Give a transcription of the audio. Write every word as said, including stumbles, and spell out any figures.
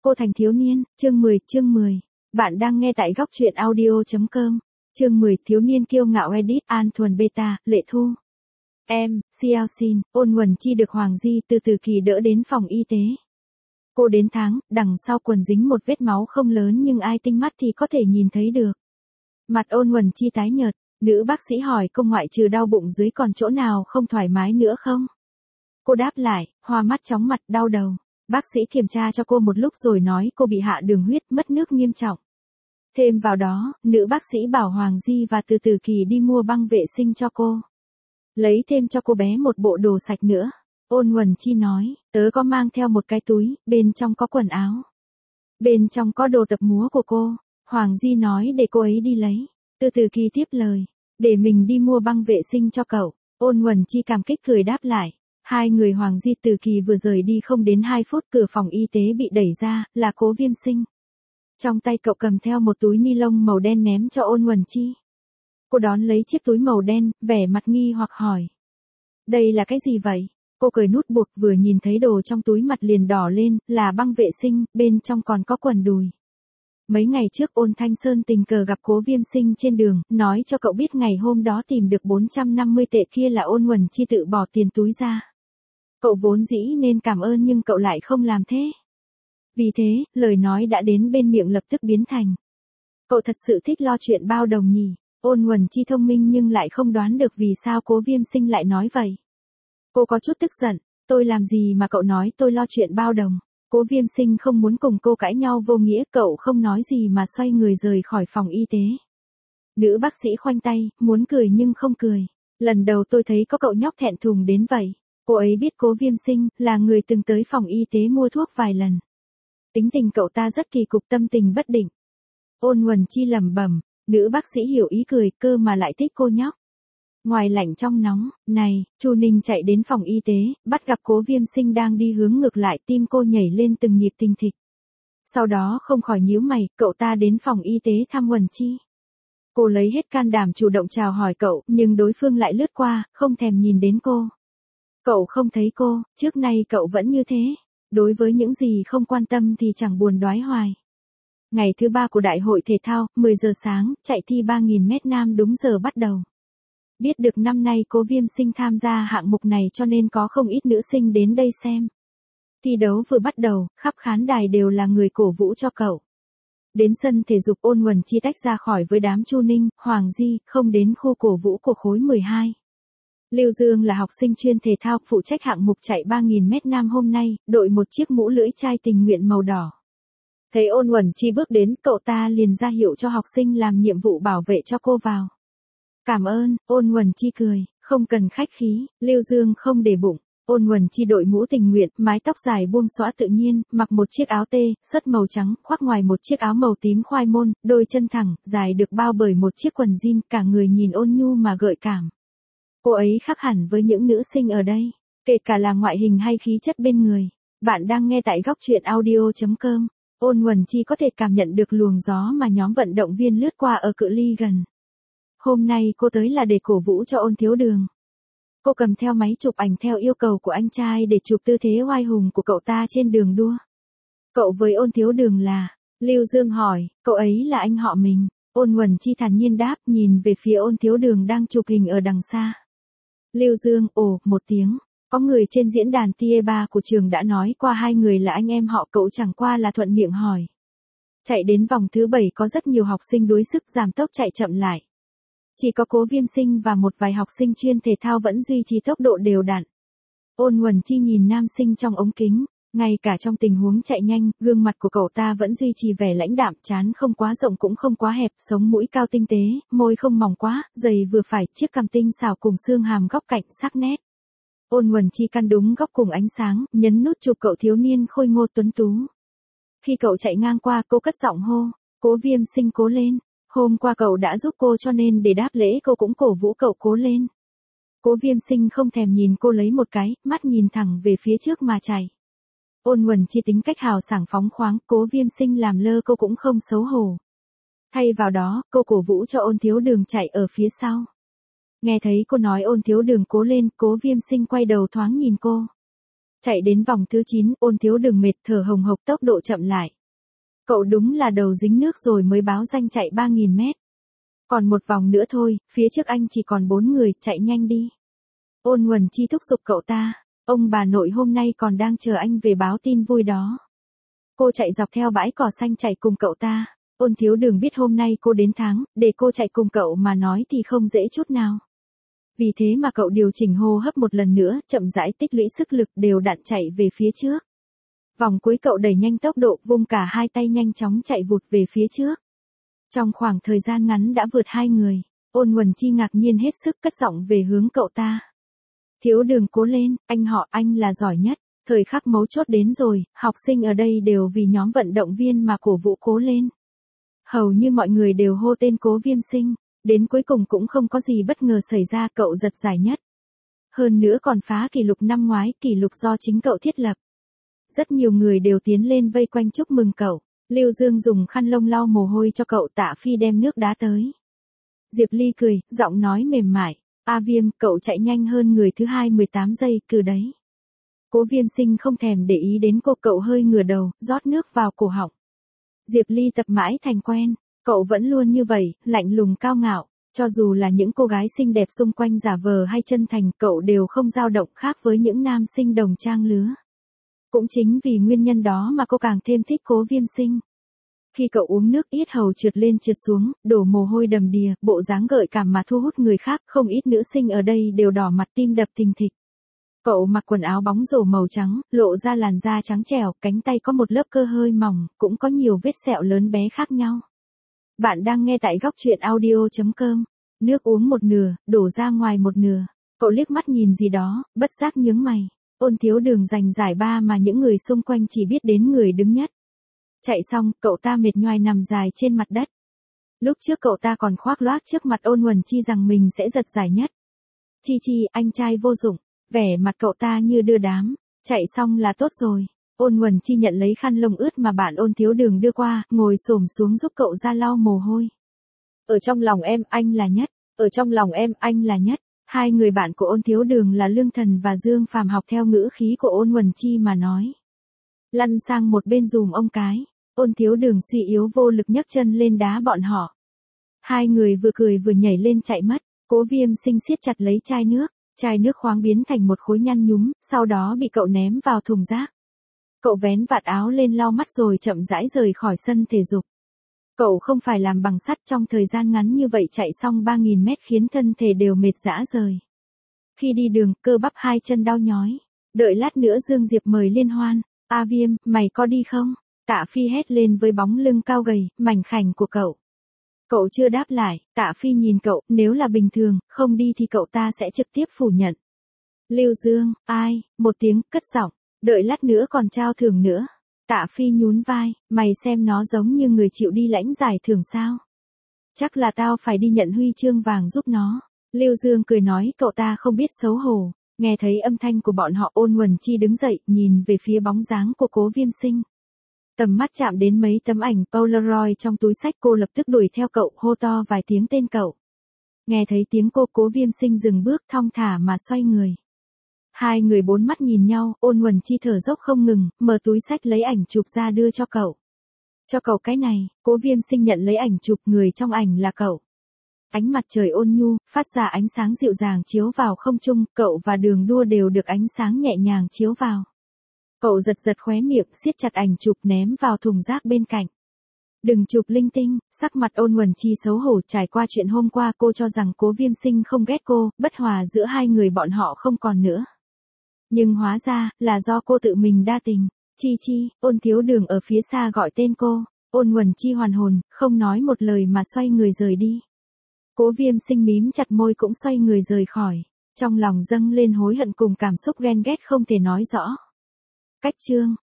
Cô thành thiếu niên, chương mười, chương mười. Bạn đang nghe tại góc truyện audio chấm com. Chương mười, thiếu niên kiêu ngạo edit An Thuần Beta, Lệ Thu. Em, Xiao Xin, Ôn Nguồn Chi được Hoàng Di từ từ kỳ đỡ đến phòng y tế. Cô đến tháng, đằng sau quần dính một vết máu không lớn nhưng ai tinh mắt thì có thể nhìn thấy được. Mặt Ôn Nguồn Chi tái nhợt, nữ bác sĩ hỏi cô ngoại trừ đau bụng dưới còn chỗ nào không thoải mái nữa không? Cô đáp lại, hoa mắt chóng mặt đau đầu. Bác sĩ kiểm tra cho cô một lúc rồi nói cô bị hạ đường huyết mất nước nghiêm trọng. Thêm vào đó, nữ bác sĩ bảo Hoàng Di và Từ Từ Kỳ đi mua băng vệ sinh cho cô. Lấy thêm cho cô bé một bộ đồ sạch nữa. Ôn Nguồn Chi nói, tớ có mang theo một cái túi, bên trong có quần áo. Bên trong có đồ tập múa của cô. Hoàng Di nói để cô ấy đi lấy. Từ Từ Kỳ tiếp lời, để mình đi mua băng vệ sinh cho cậu. Ôn Nguồn Chi cảm kích cười đáp lại. Hai người Hoàng Di Từ Kỳ vừa rời đi không đến hai phút cửa phòng y tế bị đẩy ra, là Cố Viêm Sinh. Trong tay cậu cầm theo một túi ni lông màu đen ném cho Ôn Nguồn Chi. Cô đón lấy chiếc túi màu đen, vẻ mặt nghi hoặc hỏi. Đây là cái gì vậy? Cô cởi nút buộc vừa nhìn thấy đồ trong túi mặt liền đỏ lên, là băng vệ sinh, bên trong còn có quần đùi. Mấy ngày trước Ôn Thanh Sơn tình cờ gặp Cố Viêm Sinh trên đường, nói cho cậu biết ngày hôm đó tìm được bốn trăm năm mươi tệ kia là Ôn Nguồn Chi tự bỏ tiền túi ra. Cậu vốn dĩ nên cảm ơn nhưng cậu lại không làm thế. Vì thế, lời nói đã đến bên miệng lập tức biến thành. Cậu thật sự thích lo chuyện bao đồng nhỉ? Ôn Nguồn Chi thông minh nhưng lại không đoán được vì sao Cố Viêm Sinh lại nói vậy. Cô có chút tức giận, tôi làm gì mà cậu nói tôi lo chuyện bao đồng. Cố Viêm Sinh không muốn cùng cô cãi nhau vô nghĩa, cậu không nói gì mà xoay người rời khỏi phòng y tế. Nữ bác sĩ khoanh tay, muốn cười nhưng không cười. Lần đầu tôi thấy có cậu nhóc thẹn thùng đến vậy. Cô ấy biết Cố Viêm Sinh là người từng tới phòng y tế mua thuốc vài lần. Tính tình cậu ta rất kỳ cục, tâm tình bất định. Ôn Nguồn Chi lẩm bẩm, nữ bác sĩ hiểu ý cười, cơ mà lại thích cô nhóc. Ngoài lạnh trong nóng, này, Chu Ninh chạy đến phòng y tế, bắt gặp Cố Viêm Sinh đang đi hướng ngược lại, tim cô nhảy lên từng nhịp thình thịch. Sau đó không khỏi nhíu mày, cậu ta đến phòng y tế thăm Nguồn Chi. Cô lấy hết can đảm chủ động chào hỏi cậu, nhưng đối phương lại lướt qua, không thèm nhìn đến cô. Cậu không thấy cô, trước nay cậu vẫn như thế. Đối với những gì không quan tâm thì chẳng buồn đoái hoài. Ngày thứ ba của đại hội thể thao, mười giờ sáng, chạy thi ba nghìn mét nam đúng giờ bắt đầu. Biết được năm nay Cố Viêm Sinh tham gia hạng mục này cho nên có không ít nữ sinh đến đây xem. Thi đấu vừa bắt đầu, khắp khán đài đều là người cổ vũ cho cậu. Đến sân thể dục Ôn Nguồn Chi tách ra khỏi với đám Chu Ninh, Hoàng Di, không đến khu cổ vũ của khối mười hai. Lưu Dương là học sinh chuyên thể thao phụ trách hạng mục chạy ba nghìn mét nam hôm nay, đội một chiếc mũ lưỡi chai tình nguyện màu đỏ. Thấy Ôn Nguồn Chi bước đến, cậu ta liền ra hiệu cho học sinh làm nhiệm vụ bảo vệ cho cô vào. Cảm ơn, Ôn Nguồn Chi cười, không cần khách khí. Lưu Dương không để bụng. Ôn Nguồn Chi đội mũ tình nguyện, mái tóc dài buông xõa tự nhiên, mặc một chiếc áo tê, sớt màu trắng, khoác ngoài một chiếc áo màu tím khoai môn, đôi chân thẳng, dài được bao bởi một chiếc quần jean, cả người nhìn ôn nhu mà gợi cảm. Cô ấy khác hẳn với những nữ sinh ở đây, kể cả là ngoại hình hay khí chất bên người. Bạn đang nghe tại góc truyện audio chấm com. Ôn Nguồn Chi có thể cảm nhận được luồng gió mà nhóm vận động viên lướt qua ở cự ly gần. Hôm nay cô tới là để cổ vũ cho Ôn Thiếu Đường. Cô cầm theo máy chụp ảnh theo yêu cầu của anh trai để chụp tư thế oai hùng của cậu ta trên đường đua. Cậu với Ôn Thiếu Đường là? Lưu Dương hỏi, cậu ấy là anh họ mình. Ôn Nguồn Chi thản nhiên đáp, nhìn về phía Ôn Thiếu Đường đang chụp hình ở đằng xa. Lưu Dương, ồ, một tiếng. Có người trên diễn đàn T I E ba của trường đã nói qua hai người là anh em họ, cậu chẳng qua là thuận miệng hỏi. Chạy đến vòng thứ bảy có rất nhiều học sinh đuối sức giảm tốc chạy chậm lại. Chỉ có Cố Viêm Sinh và một vài học sinh chuyên thể thao vẫn duy trì tốc độ đều đặn. Ôn Nguồn Chi nhìn nam sinh trong ống kính, ngay cả trong tình huống chạy nhanh, gương mặt của cậu ta vẫn duy trì vẻ lãnh đạm, trán không quá rộng cũng không quá hẹp, sống mũi cao tinh tế, môi không mỏng quá, dày vừa phải, chiếc cằm tinh xảo cùng xương hàm góc cạnh sắc nét. Ôn Nguồn Chi căn đúng góc cùng ánh sáng, nhấn nút chụp cậu thiếu niên khôi ngô tuấn tú. Khi cậu chạy ngang qua, cô cất giọng hô, Cố Viêm Sinh cố lên. Hôm qua cậu đã giúp cô cho nên để đáp lễ cô cũng cổ vũ cậu cố lên. Cố Viêm Sinh không thèm nhìn cô lấy một cái, mắt nhìn thẳng về phía trước mà chạy. Ôn Nguồn Chi tính cách hào sảng phóng khoáng, Cố Viêm Sinh làm lơ cô cũng không xấu hổ. Thay vào đó, cô cổ vũ cho Ôn Thiếu Đường chạy ở phía sau. Nghe thấy cô nói Ôn Thiếu Đường cố lên, Cố Viêm Sinh quay đầu thoáng nhìn cô. Chạy đến vòng thứ chín, Ôn Thiếu Đường mệt thở hồng hộc tốc độ chậm lại. Cậu đúng là đầu dính nước rồi mới báo danh chạy ba nghìn mét. Còn một vòng nữa thôi, phía trước anh chỉ còn bốn người, chạy nhanh đi. Ôn Nguồn Chi thúc giục cậu ta, ông bà nội hôm nay còn đang chờ anh về báo tin vui đó. Cô chạy dọc theo bãi cỏ xanh chạy cùng cậu ta. Ôn Thiếu Đường biết hôm nay cô đến tháng, để cô chạy cùng cậu mà nói thì không dễ chút nào. Vì thế mà cậu điều chỉnh hô hấp một lần nữa, chậm rãi tích lũy sức lực đều đặn chạy về phía trước. Vòng cuối cậu đẩy nhanh tốc độ, vung cả hai tay nhanh chóng chạy vụt về phía trước. Trong khoảng thời gian ngắn đã vượt hai người, Ôn Nguồn Chi ngạc nhiên hết sức cất giọng về hướng cậu ta. Thiếu Đường cố lên, anh họ anh là giỏi nhất, thời khắc mấu chốt đến rồi, học sinh ở đây đều vì nhóm vận động viên mà cổ vũ cố lên. Hầu như mọi người đều hô tên Cố Viêm Sinh, đến cuối cùng cũng không có gì bất ngờ xảy ra, cậu giật giải nhất. Hơn nữa còn phá kỷ lục năm ngoái, kỷ lục do chính cậu thiết lập. Rất nhiều người đều tiến lên vây quanh chúc mừng cậu. Lưu Dương dùng khăn lông lau mồ hôi cho cậu, Tạ Phi đem nước đá tới. Diệp Ly cười, giọng nói mềm mại, A Viêm, cậu chạy nhanh hơn người thứ hai mười tám giây, cứ đấy. Cố Viêm Sinh không thèm để ý đến cô, cậu hơi ngửa đầu, rót nước vào cổ họng. Diệp Ly tập mãi thành quen, cậu vẫn luôn như vậy, lạnh lùng cao ngạo, cho dù là những cô gái xinh đẹp xung quanh giả vờ hay chân thành, cậu đều không dao động, khác với những nam sinh đồng trang lứa. Cũng chính vì nguyên nhân đó mà cô càng thêm thích Cố Viêm Sinh. Khi cậu uống nước, yết hầu trượt lên trượt xuống, đổ mồ hôi đầm đìa, bộ dáng gợi cảm mà thu hút người khác, không ít nữ sinh ở đây đều đỏ mặt tim đập thình thịch. Cậu mặc quần áo bóng rổ màu trắng, lộ ra làn da trắng trẻo, cánh tay có một lớp cơ hơi mỏng, cũng có nhiều vết sẹo lớn bé khác nhau. Bạn đang nghe tại góc truyện audio chấm com. Nước uống một nửa, đổ ra ngoài một nửa. Cậu liếc mắt nhìn gì đó, bất giác nhướng mày. Ôn Thiếu Đường giành giải ba mà những người xung quanh chỉ biết đến người đứng nhất. Chạy xong, cậu ta mệt nhoài nằm dài trên mặt đất. Lúc trước cậu ta còn khoác loác trước mặt Ôn Nguồn Chi rằng mình sẽ giật giải nhất. Chi Chi, anh trai vô dụng. Vẻ mặt cậu ta như đưa đám. Chạy xong là tốt rồi. Ôn Nguồn Chi nhận lấy khăn lông ướt mà bạn Ôn Thiếu Đường đưa qua, ngồi xổm xuống giúp cậu ra lau mồ hôi. Ở trong lòng em, anh là nhất. Ở trong lòng em, anh là nhất. Hai người bạn của Ôn Thiếu Đường là Lương Thần và Dương Phàm học theo ngữ khí của Ôn Nguồn Chi mà nói. Lăn sang một bên dùm ông cái. Ôn Thiếu Đường suy yếu vô lực nhấc chân lên đá bọn họ. Hai người vừa cười vừa nhảy lên chạy mất. Cố Viêm Sinh siết chặt lấy chai nước. Chai nước khoáng biến thành một khối nhăn nhúm, sau đó bị cậu ném vào thùng rác. Cậu vén vạt áo lên lau mắt rồi chậm rãi rời khỏi sân thể dục. Cậu không phải làm bằng sắt, trong thời gian ngắn như vậy chạy xong ba nghìn mét khiến thân thể đều mệt rã rời. Khi đi đường, cơ bắp hai chân đau nhói. Đợi lát nữa Dương Diệp mời liên hoan. A Viêm, mày có đi không? Tạ Phi hét lên với bóng lưng cao gầy, mảnh khảnh của cậu. Cậu chưa đáp lại, Tạ Phi nhìn cậu, nếu là bình thường, không đi thì cậu ta sẽ trực tiếp phủ nhận. Lưu Dương, ai, một tiếng, cất giọng, đợi lát nữa còn trao thưởng nữa. Tạ Phi nhún vai, mày xem nó giống như người chịu đi lãnh giải thưởng sao? Chắc là tao phải đi nhận huy chương vàng giúp nó. Lưu Dương cười nói, cậu ta không biết xấu hổ. Nghe thấy âm thanh của bọn họ, Ôn Nguồn Chi đứng dậy, nhìn về phía bóng dáng của Cố Viêm Sinh. Tầm mắt chạm đến mấy tấm ảnh Polaroid trong túi xách, cô lập tức đuổi theo cậu, hô to vài tiếng tên cậu. Nghe thấy tiếng cô, Cố Viêm Sinh dừng bước, thong thả mà xoay người. Hai người bốn mắt nhìn nhau, Ôn Nguồn Chi thở dốc không ngừng, mở túi xách lấy ảnh chụp ra đưa cho cậu. Cho cậu cái này. Cố Viêm Sinh nhận lấy ảnh chụp, người trong ảnh là cậu. Ánh mặt trời ôn nhu, phát ra ánh sáng dịu dàng chiếu vào không trung, cậu và Đường Đua đều được ánh sáng nhẹ nhàng chiếu vào. Cậu giật giật khóe miệng, siết chặt ảnh chụp ném vào thùng rác bên cạnh. Đừng chụp linh tinh. Sắc mặt Ôn Nguồn Chi xấu hổ. Trải qua chuyện hôm qua, cô cho rằng Cố Viêm Sinh không ghét cô, bất hòa giữa hai người bọn họ không còn nữa. Nhưng hóa ra, là do cô tự mình đa tình. Chi Chi, Ôn Thiếu Đường ở phía xa gọi tên cô. Ôn Nguồn Chi hoàn hồn, không nói một lời mà xoay người rời đi. Cố Viêm Sinh mím chặt môi cũng xoay người rời khỏi. Trong lòng dâng lên hối hận cùng cảm xúc ghen ghét không thể nói rõ. Cách chương